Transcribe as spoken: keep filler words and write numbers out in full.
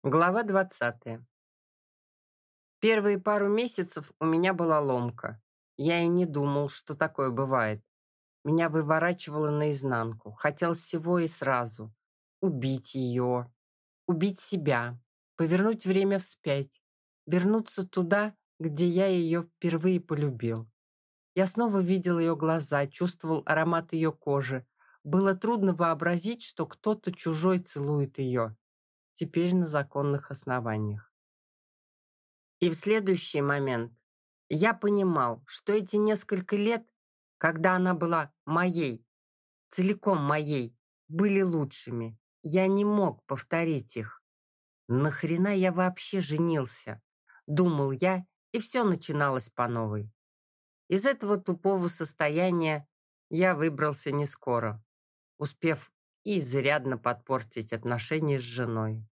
Глава двадцатая. Первые пару месяцев у меня была ломка. Я и не думал, что такое бывает. Меня выворачивало наизнанку. Хотел всего и сразу. Убить ее, убить себя, повернуть время вспять, вернуться туда, где я ее впервые полюбил. Я снова видел ее глаза, чувствовал аромат ее кожи. Было трудно вообразить, что кто-то чужой целует ее. Теперь на законных основаниях. И в следующий момент я понимал, что эти несколько лет, когда она была моей, целиком моей, были лучшими. Я не мог повторить их. Нахрена я вообще женился? Думал я, и все начиналось по новой. Из этого тупого состояния я выбрался не скоро, успев и изрядно подпортить отношения с женой.